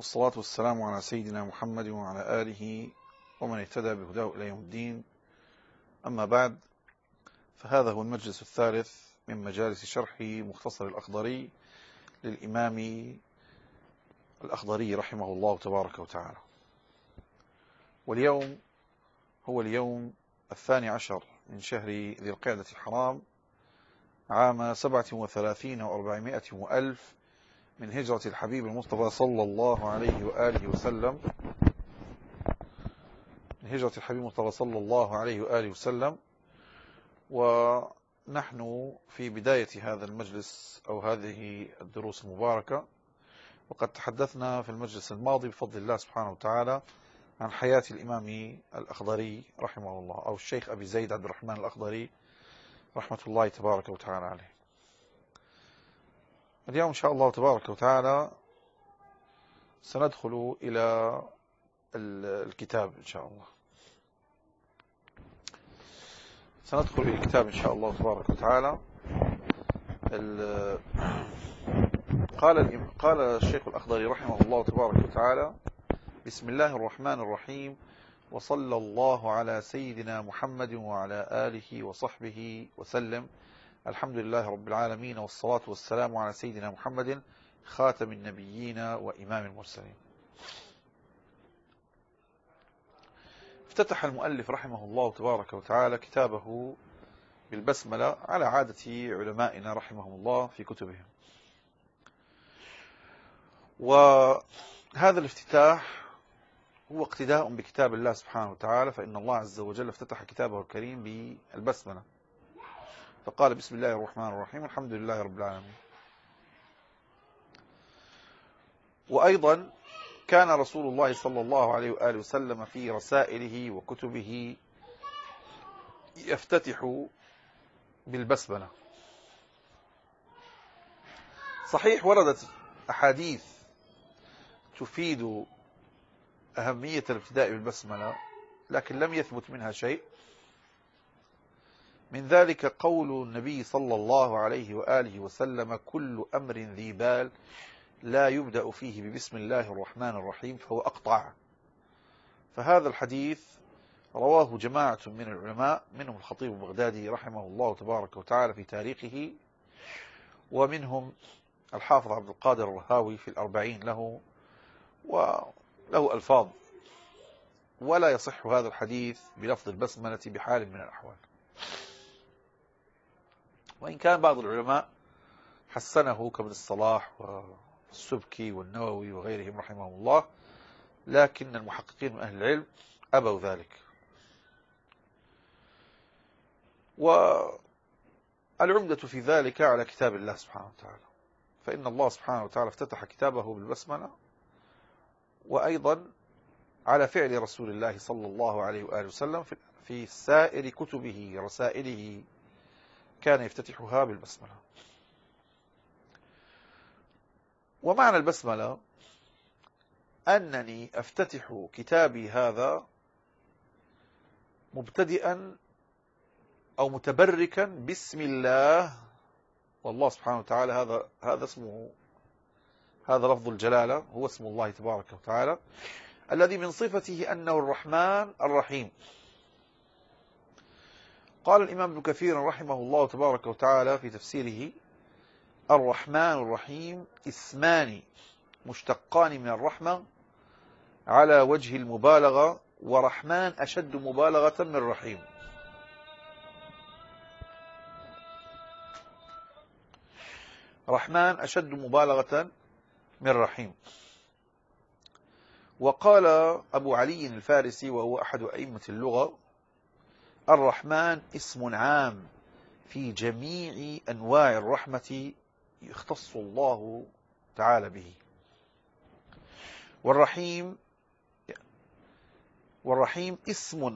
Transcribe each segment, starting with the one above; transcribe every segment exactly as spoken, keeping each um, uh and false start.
والصلاة والسلام على سيدنا محمد وعلى آله ومن اهتدى بهداه إلى يوم الدين. أما بعد، فهذا هو المجلس الثالث من مجالس شرح مختصر الأخضري للإمام الأخضري رحمه الله تبارك وتعالى. واليوم هو اليوم الثاني عشر من شهر ذي القعدة الحرام، عام سبعة وثلاثين وأربعمائة وألف من هجرة الحبيب المصطفى صلى الله عليه وآله وسلم من هجرة الحبيب المصطفى صلى الله عليه وآله وسلم ونحن في بداية هذا المجلس أو هذه الدروس المباركة، وقد تحدثنا في المجلس الماضي بفضل الله سبحانه وتعالى عن حياة الإمام الأخضري رحمه الله، أو الشيخ أبي زيد عبد الرحمن الأخضري رحمة الله تبارك وتعالى عليه. اليوم إن شاء الله تبارك وتعالى سندخل إلى الكتاب إن شاء الله سندخل إلى الكتاب إن شاء الله تبارك وتعالى. قال قال الشيخ الأخضري رحمه الله تبارك وتعالى: بسم الله الرحمن الرحيم، وصلى الله على سيدنا محمد وعلى آله وصحبه وسلم. الحمد لله رب العالمين، والصلاة والسلام على سيدنا محمد خاتم النبيين وإمام المرسلين. افتتح المؤلف رحمه الله تبارك وتعالى كتابه بالبسملة على عادة علمائنا رحمهم الله في كتبهم. وهذا الافتتاح هو اقتداء بكتاب الله سبحانه وتعالى، فإن الله عز وجل افتتح كتابه الكريم بالبسملة، فقال: بسم الله الرحمن الرحيم، الحمد لله رب العالمين. وأيضا كان رسول الله صلى الله عليه وآله وسلم في رسائله وكتبه يفتتح بالبسملة. صحيح وردت أحاديث تفيد أهمية الابتداء بالبسملة، لكن لم يثبت منها شيء. من ذلك قول النبي صلى الله عليه وآله وسلم: كل أمر ذي بال لا يبدأ فيه ببسم الله الرحمن الرحيم فهو أقطع. فهذا الحديث رواه جماعة من العلماء، منهم الخطيب البغدادي رحمه الله تبارك وتعالى في تاريخه، ومنهم الحافظ عبد القادر الرهاوي في الأربعين له، وله ألفاظ، ولا يصح هذا الحديث بلفظ البسملة بحال من الأحوال. وإن كان بعض العلماء حسنه كابن الصلاح والسبكي والنووي وغيرهم رحمهم الله، لكن المحققين من أهل العلم أبوا ذلك. والعمدة في ذلك على كتاب الله سبحانه وتعالى، فإن الله سبحانه وتعالى افتتح كتابه بالبسملة، وأيضا على فعل رسول الله صلى الله عليه وآله وسلم في سائر كتبه رسائله كان يفتتحها بالبسملة. ومعنى البسملة أنني أفتتح كتابي هذا مبتدئا أو متبركا بسم الله، والله سبحانه وتعالى هذا هذا اسمه، هذا لفظ الجلالة، هو اسم الله تبارك وتعالى الذي من صفته أنه الرحمن الرحيم. قال الإمام ابن كثير رحمه الله تبارك وتعالى في تفسيره: الرحمن الرحيم اسمان مشتقان من الرحمة على وجه المبالغة، ورحمن أشد مبالغة من رحيم. رحمن أشد مبالغة من رحيم. وقال أبو علي الفارسي وهو أحد أئمة اللغة: الرحمن اسم عام في جميع أنواع الرحمة يختص الله تعالى به. والرحيم والرحيم اسم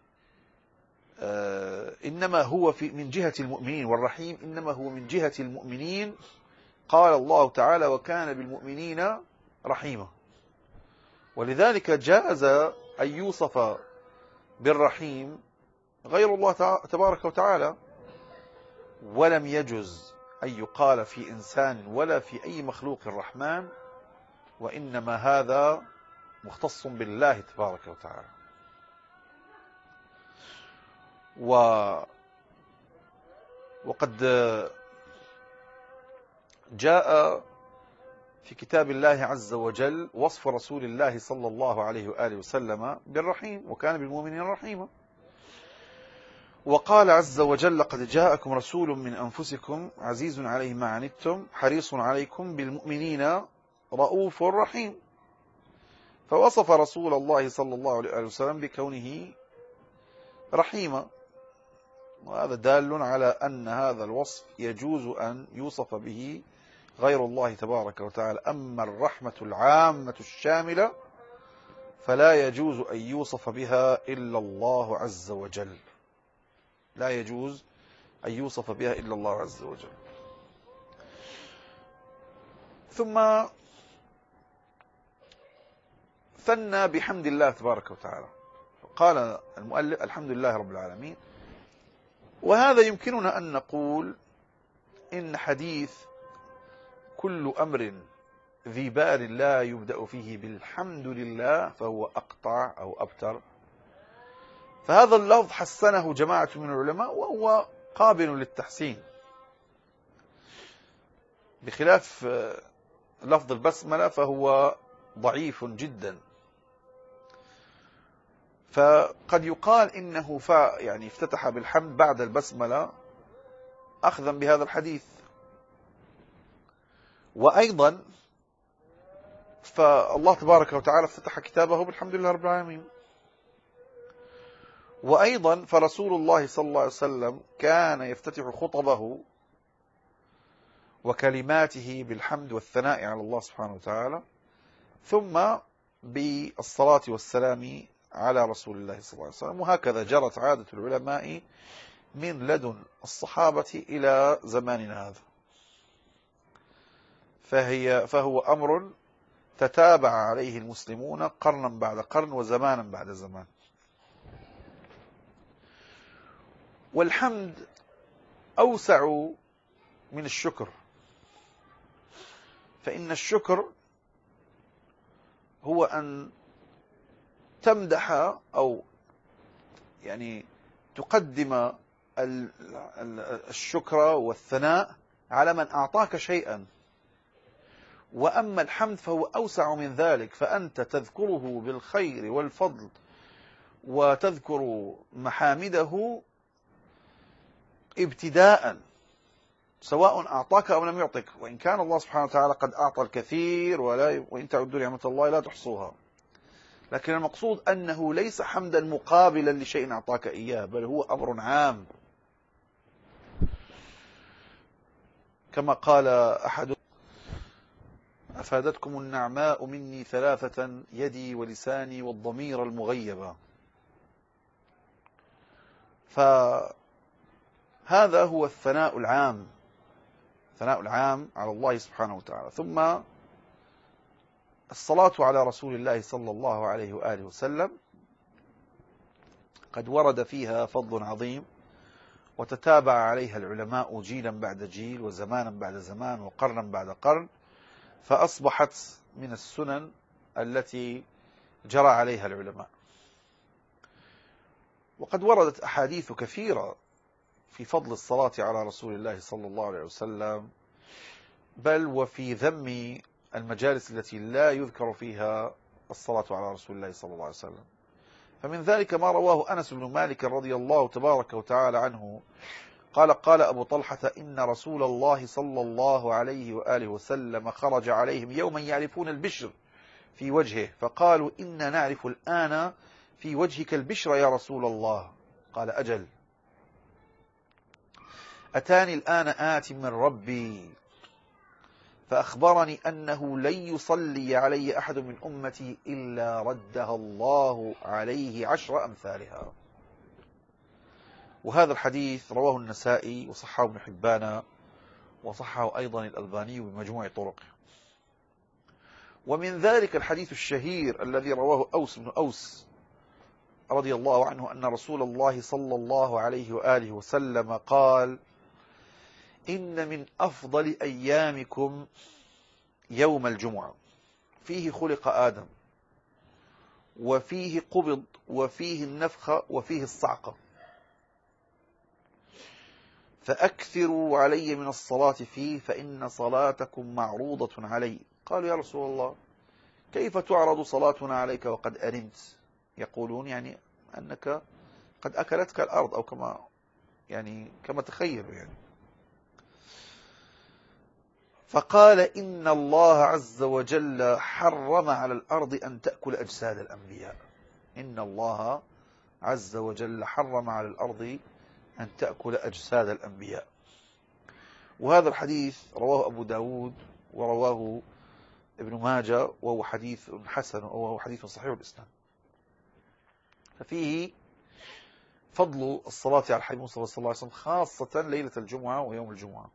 آه إنما هو في من جهة المؤمنين، والرحيم إنما هو من جهة المؤمنين. قال الله تعالى: وكان بالمؤمنين رحيما. ولذلك جاز أن يوصف بالرحيم غير الله تبارك وتعالى، ولم يجز أن يقال في إنسان ولا في أي مخلوق الرحمن وإنما هذا مختص بالله تبارك وتعالى. و وقد جاء في كتاب الله عز وجل وصف رسول الله صلى الله عليه وآله وسلم بالرحيم، وكان بالمؤمنين رحيما. وقال عز وجل: لقد جاءكم رسول من أنفسكم عزيز عليه ما عنتم حريص عليكم بالمؤمنين رؤوف رحيم. فوصف رسول الله صلى الله عليه وسلم بكونه رحيما، وهذا دال على أن هذا الوصف يجوز أن يوصف به غير الله تبارك وتعالى. أما الرحمة العامة الشاملة فلا يجوز أن يوصف بها إلا الله عز وجل، لا يجوز أن يوصف بها إلا الله عز وجل. ثم ثنى بحمد الله تبارك وتعالى، قال المؤلف: الحمد لله رب العالمين. وهذا يمكننا أن نقول إن حديث كل أمر ذي بال لا يبدأ فيه بالحمد لله فهو أقطع أو أبتر، فهذا اللفظ حسنه جماعة من العلماء وهو قابل للتحسين، بخلاف لفظ البسملة فهو ضعيف جدا. فقد يقال إنه فا يعني افتتح بالحمد بعد البسملة أخذا بهذا الحديث. وأيضا فالله تبارك وتعالى افتتح كتابه بالحمد لله رب العالمين. وأيضا فرسول الله صلى الله عليه وسلم كان يفتتح خطبه وكلماته بالحمد والثناء على الله سبحانه وتعالى، ثم بالصلاة والسلام على رسول الله صلى الله عليه وسلم. وهكذا جرت عادة العلماء من لدن الصحابة إلى زماننا هذا، فهي فهو أمر تتابع عليه المسلمون قرنا بعد قرن وزمانا بعد زمان. والحمد أوسع من الشكر، فإن الشكر هو أن تمدح أو يعني تقدم الشكر والثناء على من أعطاك شيئا. وأما الحمد فهو أوسع من ذلك، فأنت تذكره بالخير والفضل وتذكر محامده ابتداء، سواء أعطاك أو لم يعطك، وإن كان الله سبحانه وتعالى قد أعطى الكثير ولا وإن تعدوا نعمة الله لا تحصوها. لكن المقصود أنه ليس حمدا مقابلا لشيء أعطاك إياه، بل هو أمر عام، كما قال أحد: أفادتكم النعماء مني ثلاثة يدي ولساني والضمير المغيبة. فهذا هو الثناء العام، الثناء العام على الله سبحانه وتعالى. ثم الصلاة على رسول الله صلى الله عليه وآله وسلم قد ورد فيها فضل عظيم، وتتابع عليها العلماء جيلا بعد جيل وزمانا بعد زمان وقرنا بعد قرن، فأصبحت من السنن التي جرى عليها العلماء. وقد وردت أحاديث كثيرة في فضل الصلاة على رسول الله صلى الله عليه وسلم، بل وفي ذم المجالس التي لا يذكر فيها الصلاة على رسول الله صلى الله عليه وسلم. فمن ذلك ما رواه أنس بن مالك رضي الله تبارك وتعالى عنه قال: قال أبو طلحة: إن رسول الله صلى الله عليه وآله وسلم خرج عليهم يوما يعرفون البشر في وجهه، فقالوا: إنا نعرف الآن في وجهك البشر يا رسول الله. قال: أجل، أتاني الآن آت من ربي فأخبرني أنه لن يصلي علي أحد من أمتي إلا ردها الله عليه عشر أمثالها. وهذا الحديث رواه النسائي وصححه ابن حبان وصححه أيضا الألباني بمجموع طرقه. ومن ذلك الحديث الشهير الذي رواه أوس بن أوس رضي الله عنه أن رسول الله صلى الله عليه وآله وسلم قال: إن من أفضل أيامكم يوم الجمعة، فيه خلق آدم، وفيه قبض، وفيه النفخة، وفيه الصعقة، فأكثروا علي من الصلاة فيه فإن صلاتكم معروضة علي. قالوا يا رسول الله كيف تعرض صلاتنا عليك وقد أنمت؟ يقولون يعني أنك قد أكلتك الأرض، أو كما يعني كما تخيلوا يعني. فقال إن الله عز وجل حرم على الأرض أن تأكل أجساد الأنبياء. إن الله عز وجل حرم على الأرض أن تأكل أجساد الأنبياء. وهذا الحديث رواه أبو داود ورواه ابن ماجه، وهو حديث حسن، وهو حديث صحيح الإسلام. ففيه فضل الصلاة على الحبيب صلى الله عليه وسلم، خاصة ليلة الجمعة ويوم الجمعة.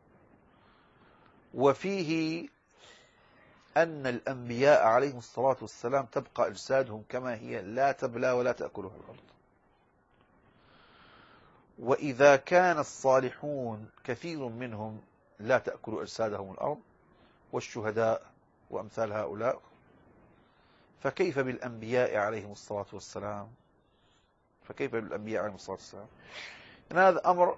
وفيه أن الأنبياء عليهم الصلاة والسلام تبقى أجسادهم كما هي، لا تبلى ولا تأكلها الأرض. وإذا كان الصالحون كثير منهم لا تأكل أجسادهم الأرض، والشهداء وأمثال هؤلاء، فكيف بالأنبياء عليهم الصلاة والسلام؟ فكيف بالأنبياء عليهم الصلاة والسلام؟ إن هذا أمر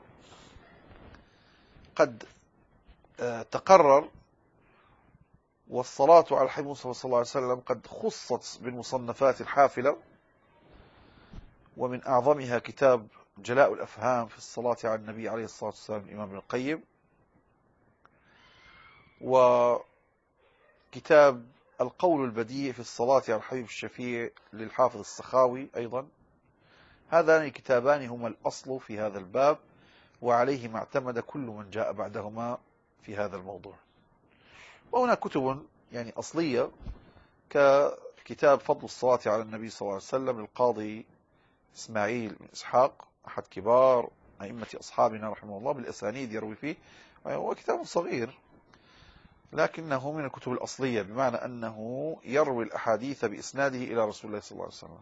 قد تقرر، والصلاة على الحبيب صلى الله عليه وسلم قد خصت بالمصنفات الحافلة، ومن أعظمها كتاب جلاء الأفهام في الصلاة على النبي عليه الصلاة والسلام الإمام ابن القيم، وكتاب القول البديع في الصلاة على الحبيب الشفيع للحافظ السخاوي أيضا. هذان الكتابان هما الأصل في هذا الباب، وعليهما اعتمد كل من جاء بعدهما في هذا الموضوع. وهناك كتب يعني أصلية ككتاب فضل الصلاة على النبي صلى الله عليه وسلم للقاضي إسماعيل بن إسحاق، أحد كبار أئمة أصحابنا رحمه الله، بالأسانيد يروي فيه. هو كتاب صغير لكنه من الكتب الأصلية، بمعنى أنه يروي الأحاديث بإسناده إلى رسول الله صلى الله عليه وسلم.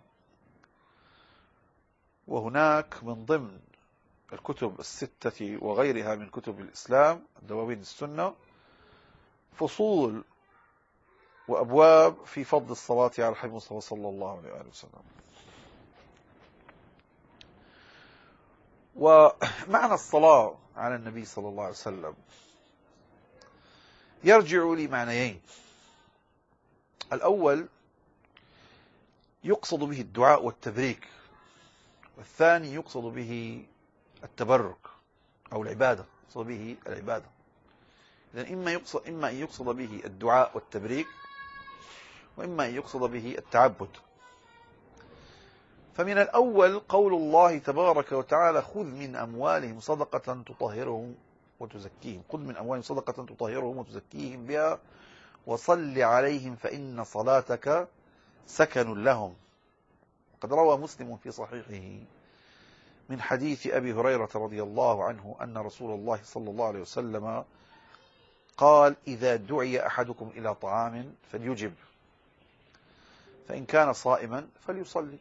وهناك من ضمن الكتب الستة وغيرها من كتب الإسلام، دواوين السنة، فصول وأبواب في فضل الصلاة على الحبيب المصطفى صلى الله عليه وسلم. ومعنى الصلاة على النبي صلى الله عليه وسلم يرجع لمعنيين. الأول يقصد به الدعاء والتبريك، والثاني يقصد به التبرك أو العبادة، يقصد به العبادة. إذن إما يقصد إما أن يقصد به الدعاء والتبريك، وإما أن يقصد به التعبد. فمن الأول قول الله تبارك وتعالى خذ من أموالهم صدقة تطهرهم وتزكيهم، خذ من أموالهم صدقة تطهرهم وتزكيهم بها وصل عليهم فإن صلاتك سكن لهم. قد روى مسلم في صحيحه من حديث أبي هريرة رضي الله عنه أن رسول الله صلى الله عليه وسلم قال إذا دعي أحدكم إلى طعام فليجب، فإن كان صائما فليصلي.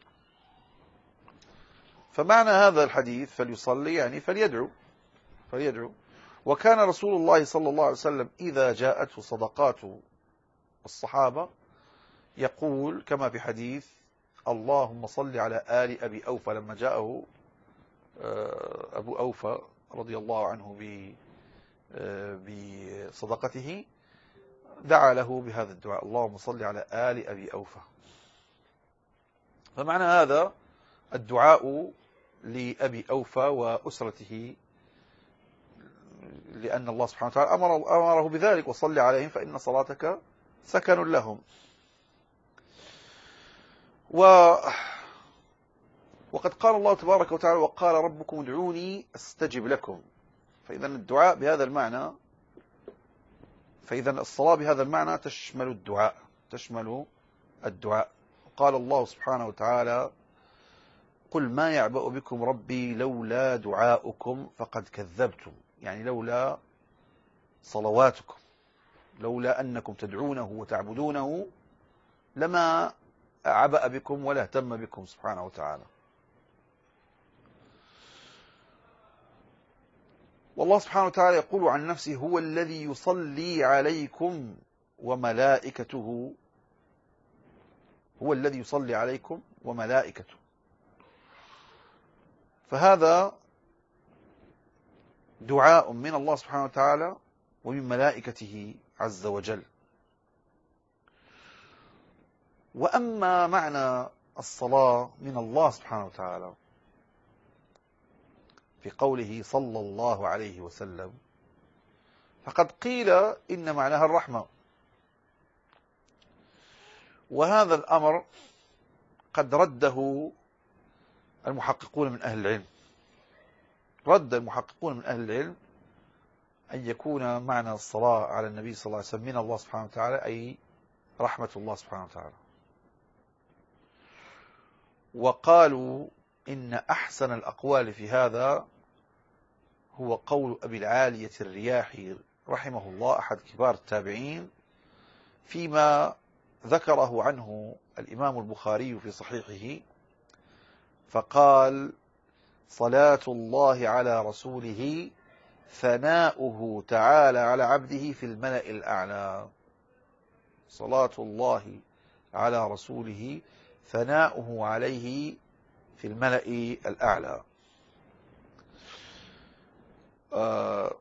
فمعنى هذا الحديث فليصلي يعني فليدعو فليدعو وكان رسول الله صلى الله عليه وسلم إذا جاءته صدقات الصحابة يقول كما في حديث اللهم صل على آل أبي أوفى، لما جاءه أبو أوفى رضي الله عنه بصدقته دعا له بهذا الدعاء اللهم صل على آل أبي أوفى. فمعنى هذا الدعاء لأبي أوفى وأسرته، لأن الله سبحانه وتعالى أمر أمره بذلك وصل عليهم فإن صلاتك سكن لهم. و وقد قال الله تبارك وتعالى وقال ربكم ادعوني أستجب لكم. فإذا الدعاء بهذا المعنى فإذا الصلاة بهذا المعنى تشمل الدعاء تشمل الدعاء. قال الله سبحانه وتعالى قل ما يعبأ بكم ربي لولا دعاؤكم فقد كذبتم، يعني لولا صلواتكم، لولا أنكم تدعونه وتعبدونه لما عبأ بكم ولا اهتم بكم سبحانه وتعالى. والله سبحانه وتعالى يقول عن نفسه هو الذي يصلي عليكم وملائكته هو الذي يصلي عليكم وملائكته. فهذا دعاء من الله سبحانه وتعالى ومن ملائكته عز وجل. وأما معنى الصلاة من الله سبحانه وتعالى في قوله صلى الله عليه وسلم، فقد قيل إن معناها الرحمة، وهذا الأمر قد رده المحققون من أهل العلم. رد المحققون من أهل العلم أن يكون معنى الصلاة على النبي صلى الله عليه وسلم من الله سبحانه وتعالى أي رحمة الله سبحانه وتعالى. وقالوا إن أحسن الأقوال في هذا هو قول أبي العالية الرياحي رحمه الله أحد كبار التابعين، فيما ذكره عنه الإمام البخاري في صحيحه، فقال: صلاة الله على رسوله ثناؤه تعالى على عبده في الملأ الأعلى. صلاة الله على رسوله ثناؤه عليه في الملأ الأعلى. آه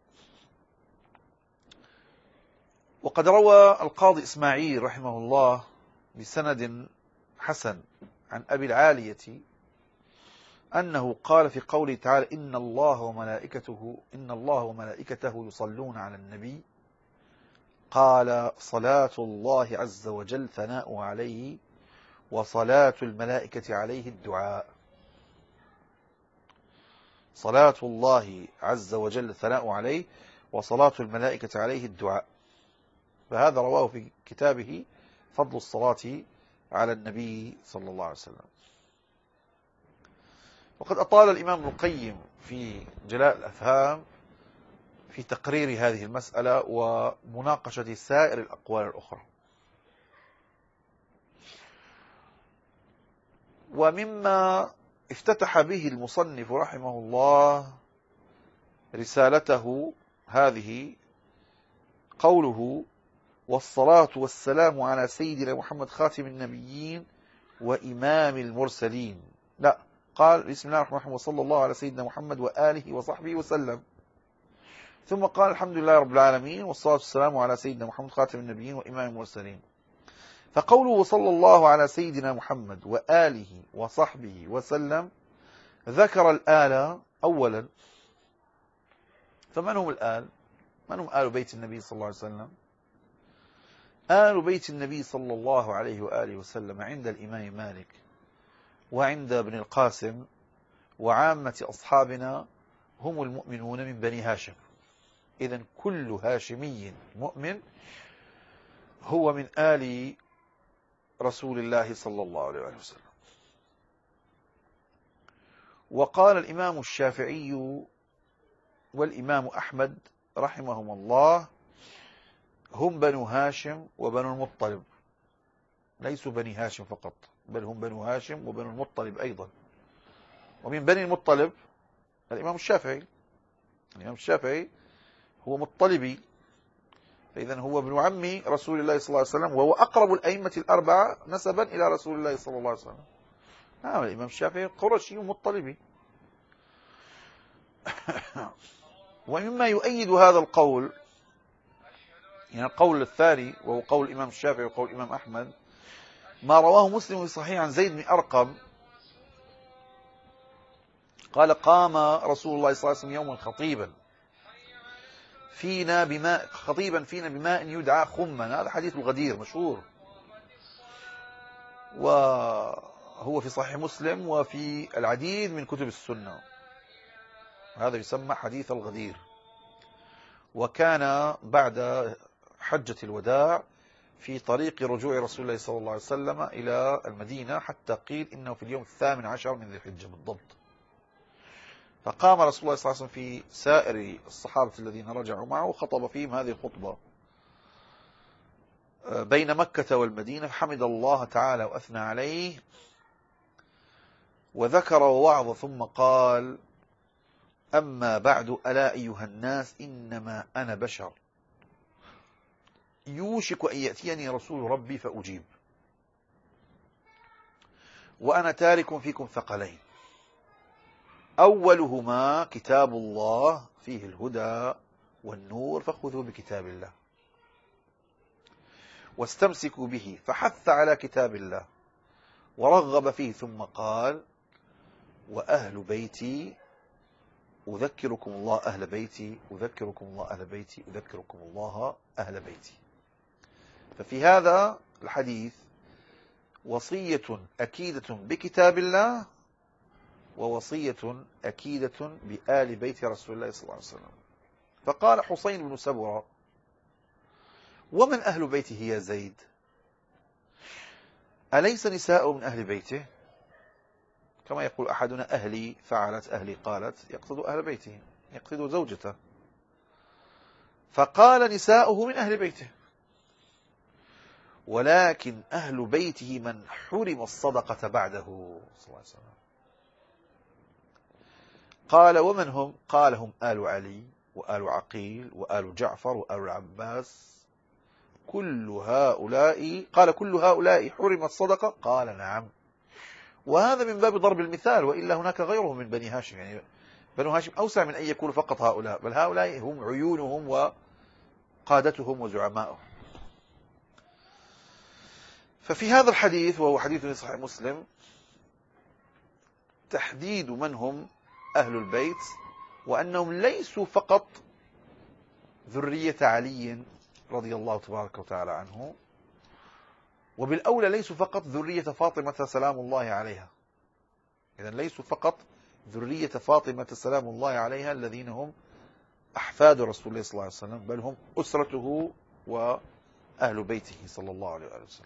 وقد روى القاضي إسماعيل رحمه الله بسند حسن عن أبي العالية أنه قال في قوله تعالى: إن الله وملائكته إن الله وملائكته يصلون على النبي، قال: صلاة الله عز وجل ثناء عليه، وصلاة الملائكة عليه الدعاء. صلاة الله عز وجل ثناء عليه، وصلاة الملائكة عليه الدعاء. فهذا رواه في كتابه فضل الصلاة على النبي صلى الله عليه وسلم. وقد أطال الإمام ابن القيم في جلاء الأفهام في تقرير هذه المسألة ومناقشة سائر الأقوال الأخرى. ومما افتتح به المصنف رحمه الله رسالته هذه قوله: والصلاة والسلام على سيدنا محمد خاتم النبيين وإمام المرسلين. لا، قال: بسم الله الرحمن الرحيم، وصلى الله على سيدنا محمد وآله وصحبه وسلم. ثم قال: الحمد لله رب العالمين، والصلاة والسلام على سيدنا محمد خاتم النبيين وإمام المرسلين. فقوله صلى الله على سيدنا محمد وآله وصحبه وسلم ذكر الآل أولا. فمن هم الآل؟ من هم آل بيت النبي صلى الله عليه وسلم؟ آل بيت النبي صلى الله عليه وآله وسلم عند الإمام مالك وعند ابن القاسم وعامة أصحابنا هم المؤمنون من بني هاشم. إذن كل هاشمي مؤمن هو من آل رسول الله صلى الله عليه وسلم. وقال الإمام الشافعي والإمام أحمد رحمهم الله: هم بنو هاشم وبنو المطلب، ليسوا بني هاشم فقط، بل هم بنو هاشم وبنو المطلب أيضا. ومن بني المطلب الإمام الشافعي. الإمام الشافعي هو مطلبي، فإذن هو ابن عم رسول الله صلى الله عليه وسلم، وهو أقرب الأئمة الأربعة نسبا إلى رسول الله صلى الله عليه وسلم. نعم، الإمام الشافعي قرشي ومطلبي. ومما يؤيد هذا القول، يعني القول الثاني وهو قول الإمام الشافعي وقول الإمام أحمد، ما رواه مسلم في صحيح عن زيد بن أرقم قال: قام رسول الله صلى الله عليه وسلم يوما خطيبا فينا بماء خطيبا فينا بماء يدعى خما. هذا حديث الغدير مشهور، وهو في صحيح مسلم وفي العديد من كتب السنة. هذا يسمى حديث الغدير. وكان بعد حجة الوداع في طريق رجوع رسول الله صلى الله عليه وسلم إلى المدينة، حتى قيل إنه في اليوم الثامن عشر من ذي الحجة بالضبط. فقام رسول الله صلى الله عليه وسلم في سائر الصحابة الذين رجعوا معه وخطب فيهم هذه الخطبة بين مكة والمدينة، فحمد الله تعالى وأثنى عليه وذكر ووعظ، ثم قال: أما بعد، ألا أيها الناس، إنما أنا بشر يوشك أن يأتيني رسول ربي فأجيب. وأنا تارك فيكم ثقلين، أولهما كتاب الله فيه الهدى والنور، فخذوا بكتاب الله واستمسكوا به، فحث على كتاب الله ورغب فيه، ثم قال وأهل بيتي أذكركم الله أهل بيتي أذكركم الله أهل بيتي أذكركم الله أهل بيتي. ففي هذا الحديث وصية أكيدة بكتاب الله، ووصية أكيدة بآل بيت رسول الله صلى الله عليه وسلم. فقال حسين بن سبرة ومن أهل بيته يا زيد؟ أليس نساء من أهل بيته؟ كما يقول أحدنا أهلي فعلت أهلي قالت، يقصد أهل بيته، يقصد زوجته. فقال نساؤه من أهل بيته، ولكن أهل بيته من حرم الصدقة بعده صلى الله عليه وسلم. قال ومن هم؟ قال هم آل علي وآل عقيل وآل جعفر وآل العباس، كل هؤلاء. قال كل هؤلاء حرم الصدقة؟ قال نعم. وهذا من باب ضرب المثال، وإلا هناك غيرهم من بني هاشم، يعني بنو هاشم أوسع من أن يكون فقط هؤلاء، بل هؤلاء هم عيونهم وقادتهم وزعماؤهم. ففي هذا الحديث، وهو حديث في صحيح مسلم، تحديد من هم أهل البيت، وأنهم ليسوا فقط ذرية علي رضي الله تبارك وتعالى عنه، وبالأولى ليسوا فقط ذرية فاطمة سلام الله عليها. إذن ليسوا فقط ذرية فاطمة سلام الله عليها الذين هم أحفاد رسول الله صلى الله عليه وسلم، بل هم أسرته وأهل بيته صلى الله عليه وسلم.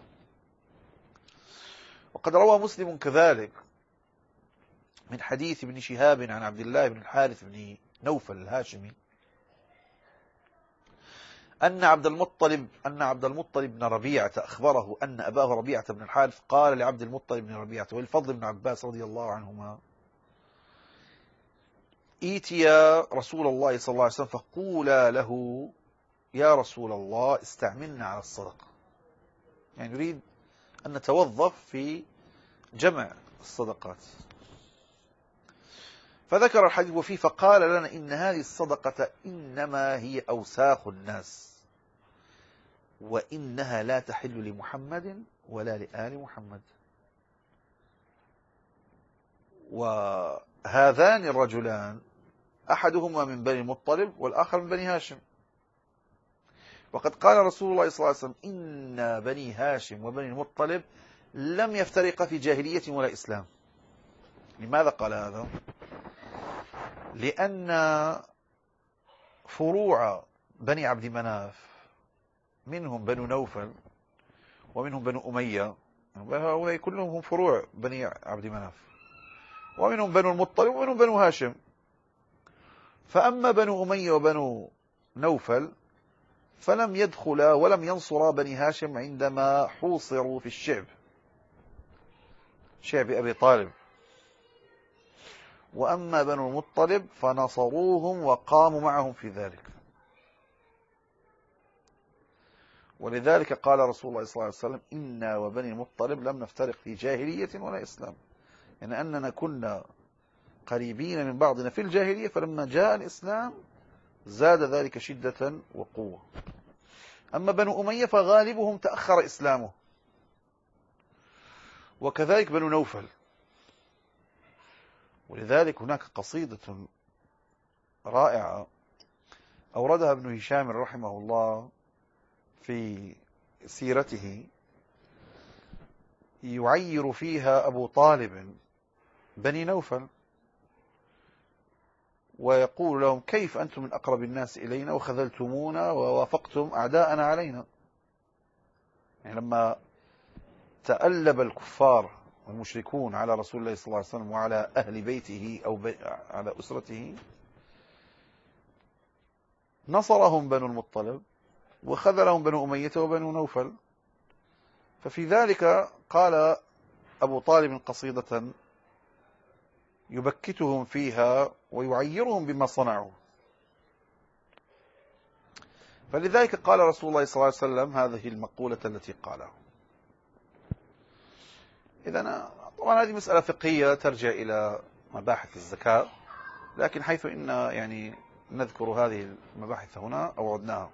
وقد روى مسلم كذلك من حديث ابن شهاب عن عبد الله بن الحارث بن نوفل الهاشمي أن عبد المطلب أن عبد المطلب بن ربيعة أخبره أن أباه ربيعة بن الحارث قال لعبد المطلب بن ربيعة والفضل بن عباس رضي الله عنهما إيتيا رسول الله صلى الله عليه وسلم فقولا له يا رسول الله استعملنا على الصدقة، يعني نريد أن نتوظف في جمع الصدقات. فذكر الحديث وفيه فقال لنا إن هذه الصدقة إنما هي أوساخ الناس، وإنها لا تحل لمحمد ولا لآل محمد. وهذان الرجلان أحدهما من بني المطلب والآخر من بني هاشم، وقد قال رسول الله صلى الله عليه وسلم إن بني هاشم وبني المطلب لم يفترقا في جاهلية ولا إسلام. لماذا قال هذا؟ لأن فروع بني عبد مناف منهم بنو نوفل ومنهم بنو أمية، هؤلاء كلهم هم فروع بني عبد مناف، ومنهم بنو المطلب ومنهم بنو هاشم. فأما بنو أمية وبنو نوفل فلم يدخلا ولم ينصرا بني هاشم عندما حوصروا في الشعب، شعب أبي طالب. وأما بنو المطلب فنصروهم وقاموا معهم في ذلك. ولذلك قال رسول الله صلى الله عليه وسلم إنا وبني المطلب لم نفترق في جاهلية ولا إسلام، يعني أننا كنا قريبين من بعضنا في الجاهلية، فلما جاء الإسلام زاد ذلك شدة وقوة. أما بنو أمية فغالبهم تأخر إسلامه، وكذلك بنو نوفل. ولذلك هناك قصيدة رائعة أوردها ابن هشام رحمه الله في سيرته، يعير فيها أبو طالب بني نوفل، ويقول لهم كيف أنتم من أقرب الناس إلينا وخذلتمونا ووافقتم أعداءنا علينا. يعني لما تألب الكفار والمشركون على رسول الله صلى الله عليه وسلم وعلى أهل بيته أو بي على أسرته، نصرهم بنو المطلب وخذلهم بنو أمية وبنو نوفل. ففي ذلك قال أبو طالب قصيدة يبكتهم فيها ويعيرهم بما صنعوا. فلذلك قال رسول الله صلى الله عليه وسلم هذه المقولة التي قالها: إذن طبعا هذه مسألة فقهية ترجع إلى مباحث الزكاة، لكن حيث إن يعني نذكر هذه المباحث هنا أوردناها.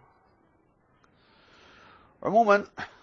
عموما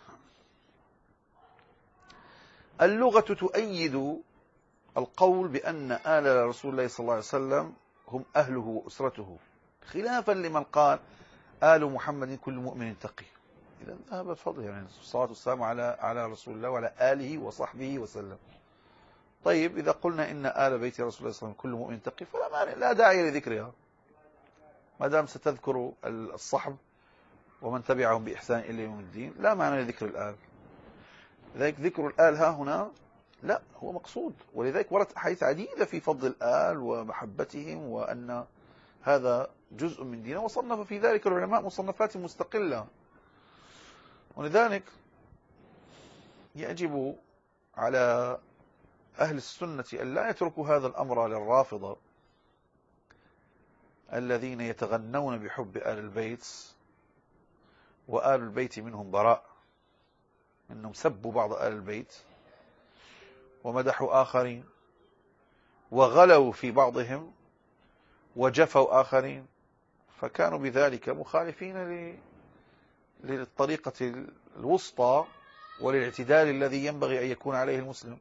اللغة تؤيد القول بأن آل رسول الله صلى الله عليه وسلم هم أهله وأسرته، خلافا لمن قال آل محمد كل مؤمن تقي. إذا ذهب الفضل، يعني الصلاة والسلام على على رسول الله وعلى آله وصحبه وسلم. طيب إذا قلنا إن آل بيت رسول الله صلى الله عليه وسلم كل مؤمن تقي فلا مانع، لا داعي لذكرها ما دام ستذكر الصحب ومن تبعهم بإحسان إلى يوم الدين، لا معنى لذكر الآل. لذلك ذكر الآل ها هنا لا هو مقصود، ولذلك وردت أحاديث عديدة في فضل الآل ومحبتهم وأن هذا جزء من دينه، وصنف في ذلك العلماء مصنفات مستقلة. ولذلك يجب على أهل السنة أن لا يتركوا هذا الأمر للرافضة الذين يتغنون بحب آل البيت، وآل البيت منهم براء، إنهم سبوا بعض آل البيت ومدحوا آخرين وغلوا في بعضهم وجفوا آخرين، فكانوا بذلك مخالفين للطريقة الوسطى وللاعتدال الذي ينبغي أن يكون عليه المسلم.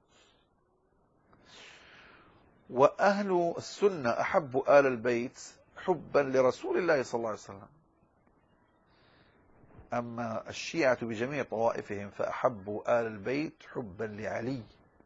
وأهل السنة أحبوا آل البيت حبا لرسول الله صلى الله عليه وسلم. أما الشيعة بجميع طوائفهم فأحبوا آل البيت حبا لعلي،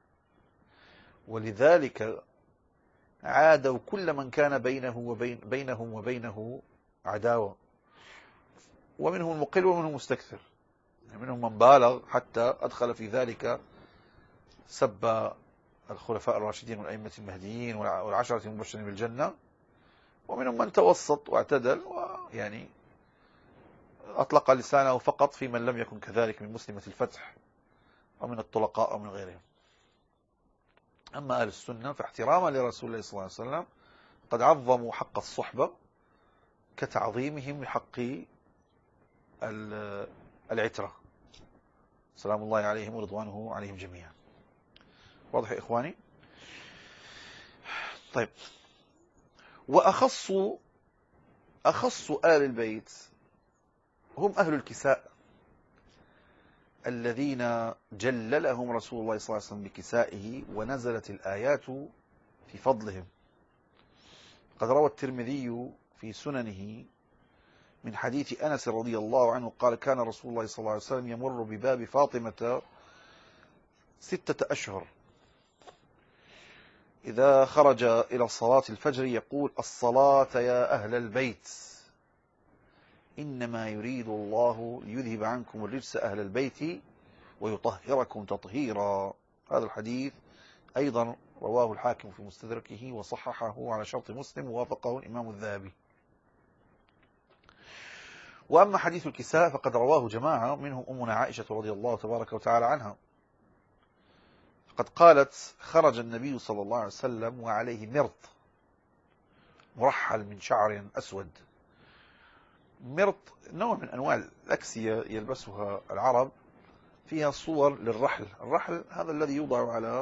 ولذلك عادوا كل من كان بينه وبين بينهم وبينه عداوة، ومنهم المقل ومنهم المستكثر، منهم من بالغ حتى أدخل في ذلك سب الخلفاء الراشدين والأئمة المهديين والعشرة المبشرين بالجنة، ومنهم من توسط واعتدل ويعني أطلق لسانه فقط في من لم يكن كذلك من مسلمة الفتح ومن الطلقاء ومن غيرهم. أما أهل السنة فاحتراما لرسول الله صلى الله عليه وسلم قد عظموا حق الصحبة كتعظيمهم لحق العترة سلام الله عليهم ورضوانه عليهم جميعا. واضح يا إخواني؟ طيب، وأخص أخص آل البيت هم أهل الكساء الذين جللهم رسول الله صلى الله عليه وسلم بكسائه، ونزلت الآيات في فضلهم. قد روى الترمذي في سننه من حديث أنس رضي الله عنه قال كان رسول الله صلى الله عليه وسلم يمر بباب فاطمة ستة أشهر، إذا خرج إلى صلاة الفجر يقول الصلاة يا أهل البيت إنما يريد الله ليذهب عنكم الرجس أهل البيت ويطهركم تطهيرا. هذا الحديث أيضا رواه الحاكم في مستدركه وصححه على شرط مسلم ووافقه الإمام الذهبي. وأما حديث الكساء فقد رواه جماعة منهم أمنا عائشة رضي الله تبارك وتعالى عنها، قد قالت خرج النبي صلى الله عليه وسلم وعليه مرط مرحل من شعر أسود. مرط نوع من أنواع الأكسية يلبسها العرب، فيها صور للرحل. الرحل هذا الذي يوضع على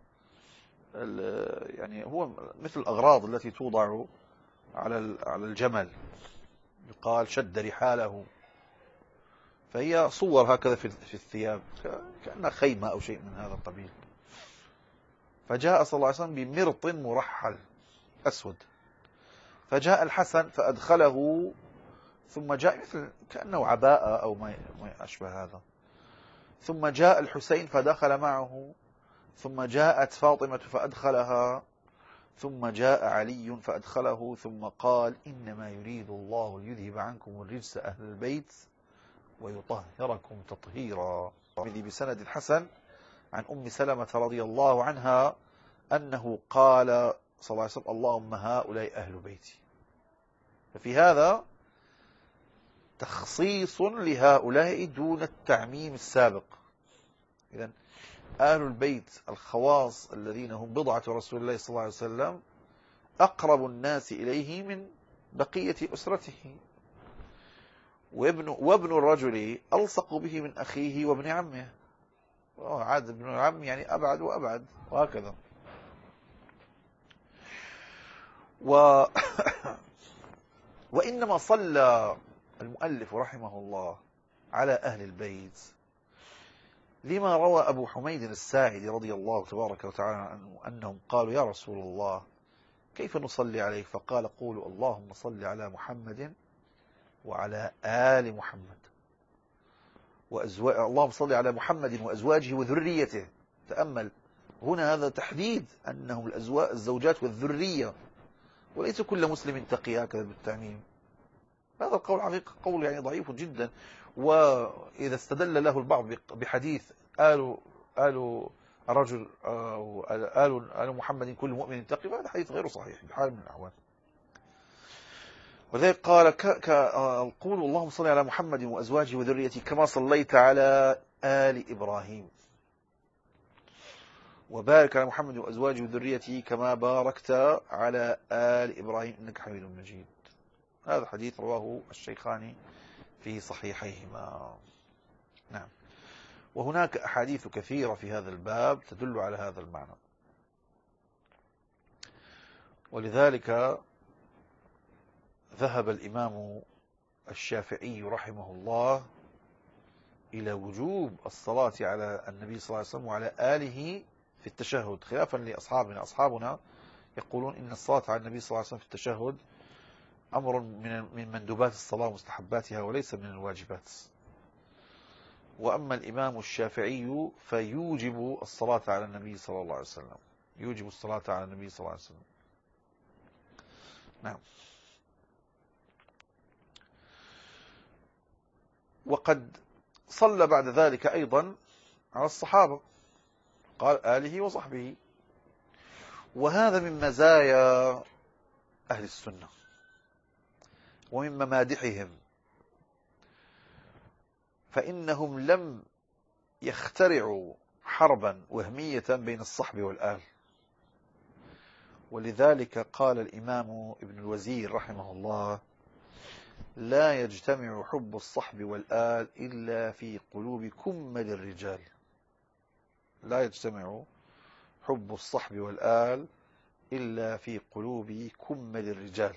يعني هو مثل الأغراض التي توضع على على الجمل، يقال شد رحاله، فهي صور هكذا في الثياب كأنها خيمة أو شيء من هذا القبيل. فجاء صلى الله عليه وسلم بمرط مرحل أسود، فجاء الحسن فأدخله، ثم جاء مثل كأنه عباءة أو ما أشبه هذا، ثم جاء الحسين فدخل معه، ثم جاءت فاطمة فأدخلها، ثم جاء علي فأدخله، ثم قال إنما يريد الله ليذهب عنكم الرجس أهل البيت ويطهركم تطهيرا. بسند الحسن عن أم سلمة رضي الله عنها أنه قال صلى الله عليه وسلم اللهم هؤلاء أهل بيتي. ففي هذا تخصيص لهؤلاء دون التعميم السابق. إذن آل البيت الخواص الذين هم بضعة رسول الله صلى الله عليه وسلم أقرب الناس إليه من بقية أسرته، وابن, وابن الرجل ألصق به من أخيه وابن عمه. عاد ابن العم يعني أبعد وأبعد، وهكذا. و وإنما صلى المؤلف رحمه الله على أهل البيت لما روى أبو حميد الساعدي رضي الله تبارك وتعالى عنه أنهم قالوا يا رسول الله كيف نصلي عليك؟ فقال قولوا اللهم صل على محمد وعلى آل محمد وأزواج اللهم صل على محمد وأزواجه وذريته. تأمل هنا هذا تحديد أنهم الأزواج الزوجات والذرية، وليس كل مسلم تقي هكذا بالتعميم. هذا القول حقيقة قول يعني ضعيف جدا، وإذا استدل له البعض بحديث آل آل الرجل أو آل آل محمد كل مؤمن تقي، هذا حديث غير صحيح بحال من الأحوال. وذلك قال قولوا اللهم صل على محمد وأزواجه وذريته كما صليت على آل إبراهيم وبارك على محمد وأزواجه وذريته كما باركت على آل إبراهيم إنك حميد مجيد. هذا حديث رواه الشيخان في صحيحيهما. نعم. وهناك أحاديث كثيرة في هذا الباب تدل على هذا المعنى، ولذلك ذهب الإمام الشافعي رحمه الله إلى وجوب الصلاة على النبي صلى الله عليه وسلم وعلى آله في التشهد، خلافا لأصحابنا. أصحابنا يقولون إن الصلاة على النبي صلى الله عليه وسلم في التشهد أمر من مندوبات الصلاة ومستحباتها وليس من الواجبات. وأما الإمام الشافعي فيوجب الصلاة على النبي صلى الله عليه وسلم، يوجب الصلاة على النبي صلى الله عليه وسلم. نعم. وقد صلى بعد ذلك أيضا على الصحابة، قال آله وصحبه، وهذا من مزايا أهل السنة ومن ممادحهم، فإنهم لم يخترعوا حربا وهمية بين الصحب والآل. ولذلك قال الإمام ابن الوزير رحمه الله لا يجتمع حب الصحب والآل إلا في قلوب كمل الرجال. لا يجتمع حب الصحب والآل إلا في قلوب كمل الرجال.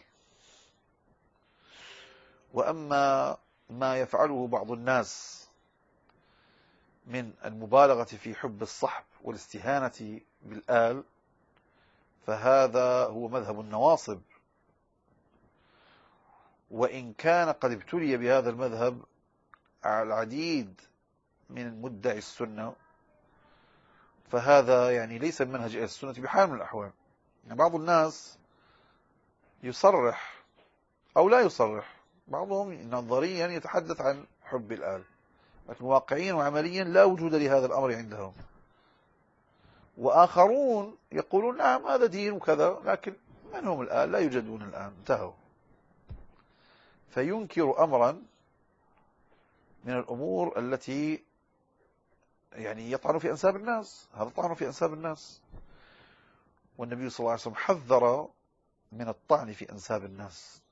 وأما ما يفعله بعض الناس من المبالغة في حب الصحب والاستهانة بالآل فهذا هو مذهب النواصب، وإن كان قد ابتلي بهذا المذهب العديد من مدعي السنة، فهذا يعني ليس من منهج أهل السنة بحال من الأحوال. يعني بعض الناس يصرح أو لا يصرح، بعضهم نظريا يتحدث عن حب الآل، لكن واقعيا وعمليا لا وجود لهذا الأمر عندهم. وآخرون يقولون نعم هذا دين وكذا، لكن من هم الآل؟ لا يوجدون الآن، انتهوا. فينكر أمرا من الأمور التي يعني يطعن في أنساب الناس، هذا طعن في أنساب الناس. والنبي صلى الله عليه وسلم حذر من الطعن في أنساب الناس.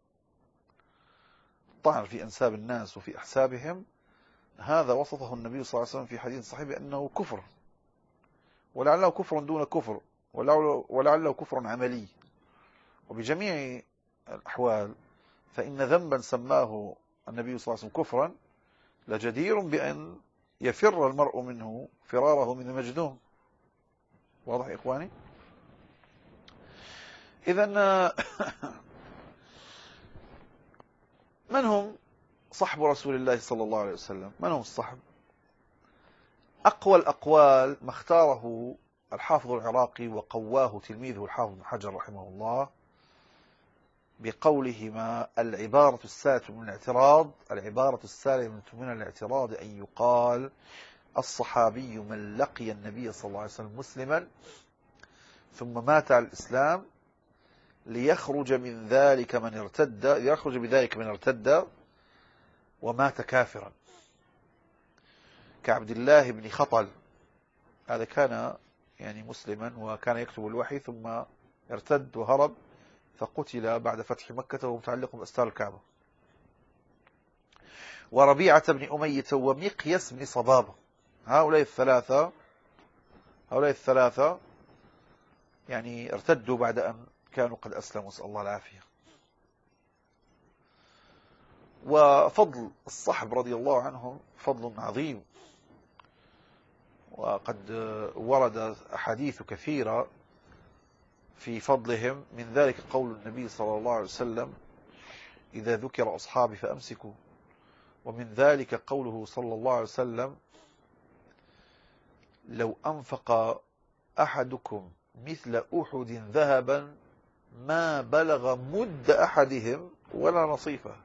الطعن في أنساب الناس وفي أحسابهم هذا وصفه النبي صلى الله عليه وسلم في حديث صحيح بأنه كفر، ولعله كفر دون كفر، ولعله كفر عملي. وبجميع الأحوال فإن ذنبا سماه النبي صلى الله عليه وسلم كفرا لجدير بأن يفر المرء منه فراره من المجذوم. واضح إخواني؟ إذن من هم صحب رسول الله صلى الله عليه وسلم؟ من هم الصحب؟ أقوى الأقوال ما اختاره الحافظ العراقي وقواه تلميذه الحافظ بن حجر رحمه الله بقولهما العبارة السالمة من الاعتراض العبارة السالمة من الاعتراض أن يقال الصحابي من لقي النبي صلى الله عليه وسلم مسلما ثم مات على الإسلام ليخرج من ذلك من ارتد ليخرج بذلك من ارتد ومات كافرا، كعبد الله بن خطل. هذا كان يعني مسلما وكان يكتب الوحي ثم ارتد وهرب فقتل بعد فتح مكة وهو متعلق بأستار الكعبة. وربيعة بن أمية ومقياس بن صبابة، هؤلاء الثلاثة هؤلاء الثلاثة يعني ارتدوا بعد أن كانوا قد أسلموا، نسأل الله العافية. وفضل الصحب رضي الله عنهم فضل عظيم، وقد ورد أحاديث كثيرة في فضلهم، من ذلك قول النبي صلى الله عليه وسلم: إذا ذكر أصحابي فأمسكوا. ومن ذلك قوله صلى الله عليه وسلم: لو أنفق أحدكم مثل أحد ذهبا ما بلغ مد أحدهم ولا نصيفه.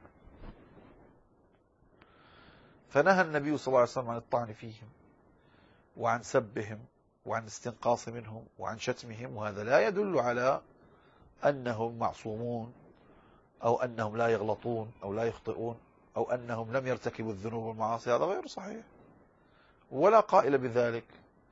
فنهى النبي صلى الله عليه وسلم عن الطعن فيهم وعن سبهم وعن الاستنقاص منهم وعن شتمهم، وهذا لا يدل على أنهم معصومون أو أنهم لا يغلطون أو لا يخطئون أو أنهم لم يرتكبوا الذنوب والمعاصي، هذا غير صحيح ولا قائل بذلك،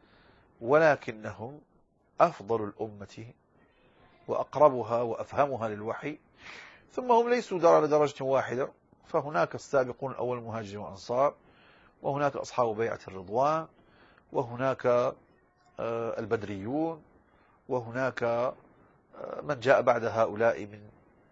ولكنهم أفضل الأمة وأقربها وأفهمها للوحي، ثم هم ليسوا على درجة واحدة، فهناك السابقون الأول المهاجرين والأنصار، وهناك أصحاب بيعة الرضوان، وهناك البدريون، وهناك من جاء بعد هؤلاء من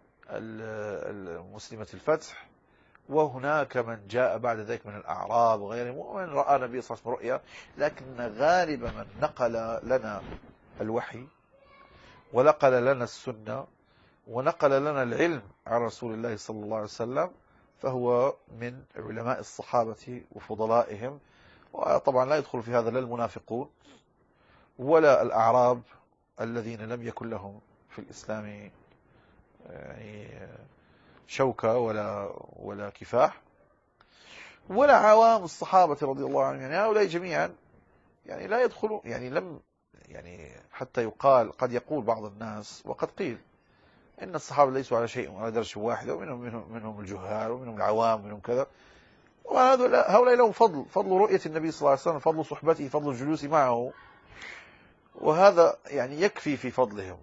المسلمة الفتح، وهناك من جاء بعد ذلك من الأعراب وغيرهم، ومن رأى النبي صلى الله عليه وسلم رؤيا. لكن غالب من نقل لنا الوحي ونقل لنا السنة ونقل لنا العلم عن رسول الله صلى الله عليه وسلم فهو من علماء الصحابة وفضلائهم. وطبعا لا يدخل في هذا لا المنافقون ولا الأعراب الذين لم يكن لهم في الإسلام يعني شوكة ولا ولا كفاح، ولا عوام الصحابة رضي الله عنهم. يعني هؤلاء جميعا يعني لا يدخلوا، يعني لم يعني حتى يقال، قد يقول بعض الناس وقد قيل إن الصحابة ليسوا على شيء وعلى درجة واحدة، ومنهم منهم, منهم الجهال ومنهم العوام ومنهم كذا، وهؤلاء لهم فضل فضل رؤية النبي صلى الله عليه وسلم، فضل صحبته، فضل الجلوس معه، وهذا يعني يكفي في فضلهم.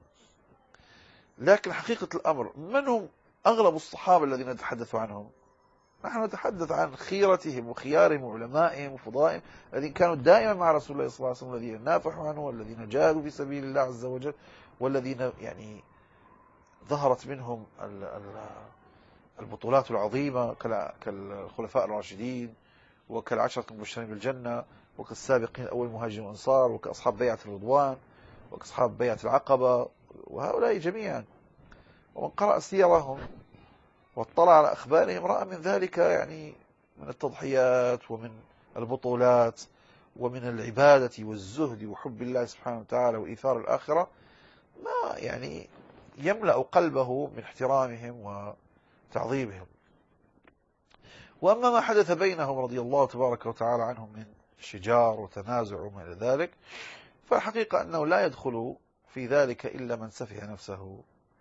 لكن حقيقة الأمر من هم أغلب الصحابة الذين نتحدث عنهم؟ نحن نتحدث عن خيرتهم وخيارهم وعلمائهم وفضائهم الذين كانوا دائما مع رسول الله صلى الله عليه وسلم، الذين نافحوا عنه والذين جاهدوا في سبيل الله عز وجل، والذين يعني ظهرت منهم البطولات العظيمة كالخلفاء الراشدين وكالعشرة المبشرين بالجنة وكالسابقين الأول المهاجرين والأنصار وكأصحاب بيعة الرضوان وكأصحاب بيعة العقبة، وهؤلاء جميعا. ومن قرأ سيرهم واطلع على أخبارهم رأى من ذلك يعني من التضحيات ومن البطولات ومن العبادة والزهد وحب الله سبحانه وتعالى وإيثار الآخرة ما يعني يملأ قلبه من احترامهم وتعظيمهم. وأما ما حدث بينهم رضي الله تبارك وتعالى عنهم من شجار وتنازع وما إلى ذلك، فالحقيقة أنه لا يدخل في ذلك إلا من سفه نفسه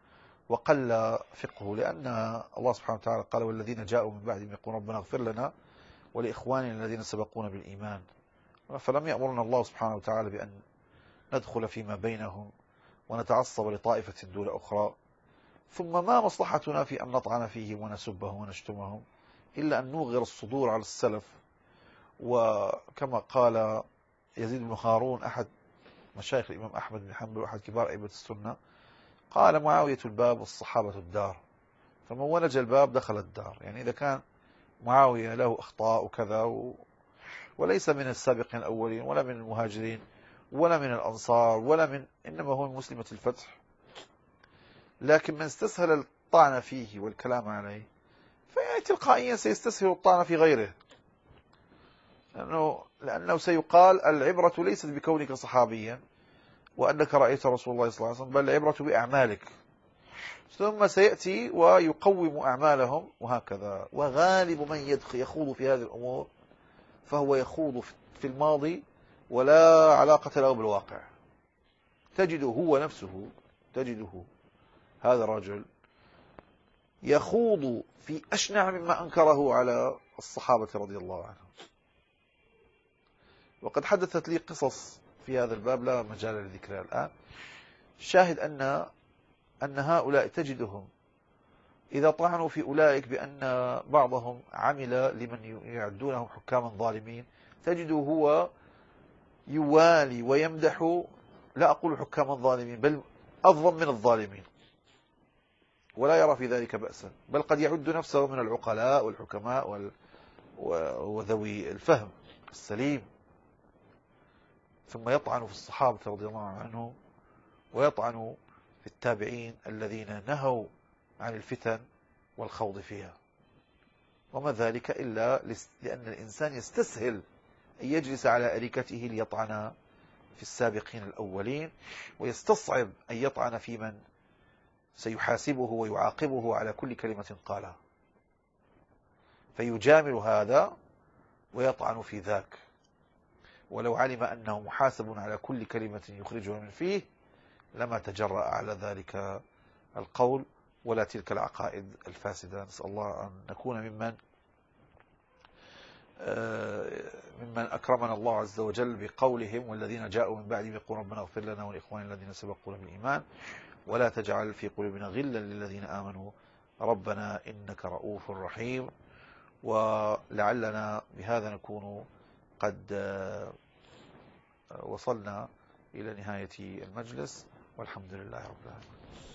وقل فقهه، لأن الله سبحانه وتعالى قال: والذين جاءوا من بعدهم يقولون ربنا اغفر لنا ولإخواننا الذين سبقونا بالإيمان. فلم يأمرنا الله سبحانه وتعالى بأن ندخل فيما بينهم ونتعصب لطائفة دون أخرى. ثم ما مصلحتنا في أن نطعن فيهم ونسبهم ونشتمهم إلا أن نوغر الصدور على السلف. وكما قال يزيد بن هارون أحد مشايخ الإمام أحمد بن حنبل وأحد كبار أئمة السنة، قال: معاوية الباب والصحابة الدار، فمن ولج الباب دخل الدار. يعني إذا كان معاوية له أخطاء وكذا و... وليس من السابقين الأولين ولا من المهاجرين ولا من الأنصار ولا من إنما هو من مسلمة الفتح، لكن من استسهل الطعن فيه والكلام عليه فيعني تلقائيا سيستسهل الطعن في غيره، لأنه, لأنه سيقال: العبرة ليست بكونك صحابيا وأنك رأيت رسول الله صلى الله عليه وسلم، بل العبرة بأعمالك. ثم سيأتي ويقوم أعمالهم وهكذا. وغالب من يدخل يخوض في هذه الأمور فهو يخوض في الماضي ولا علاقة له بالواقع. تجده هو نفسه تجده هذا الرجل يخوض في أشنع مما أنكره على الصحابة رضي الله عنهم. وقد حدثت لي قصص في هذا الباب لا مجال لذكرها الآن. شاهد أن أن هؤلاء تجدهم إذا طعنوا في أولئك بأن بعضهم عمل لمن يعدونهم حكاما ظالمين، تجده هو يوالي ويمدح، لا أقول حكام الظالمين، بل أظلم من الظالمين، ولا يرى في ذلك بأسا، بل قد يعد نفسه من العقلاء والحكماء وال... وذوي الفهم السليم، ثم يطعن في الصحابة رضي الله عنهم، ويطعن في التابعين الذين نهوا عن الفتن والخوض فيها. وما ذلك إلا لأن الإنسان يستسهل أن يجلس على أريكته ليطعن في السابقين الأولين، ويستصعب أن يطعن في من سيحاسبه ويعاقبه على كل كلمة قالها، فيجامل هذا ويطعن في ذاك، ولو علم أنه محاسب على كل كلمة يخرجها من فيه لما تجرأ على ذلك القول ولا تلك العقائد الفاسدة. نسأل الله أن نكون ممن ممن أكرمنا الله عز وجل بقولهم والذين جاءوا من بعدهم يقولون ربنا اغفر لنا ولإخواننا الذين سبقونا بالإيمان ولا تجعل في قلوبنا غلا للذين آمنوا ربنا إنك رؤوف رحيم. ولعلنا بهذا نكون قد وصلنا إلى نهاية المجلس، والحمد لله رب العالمين.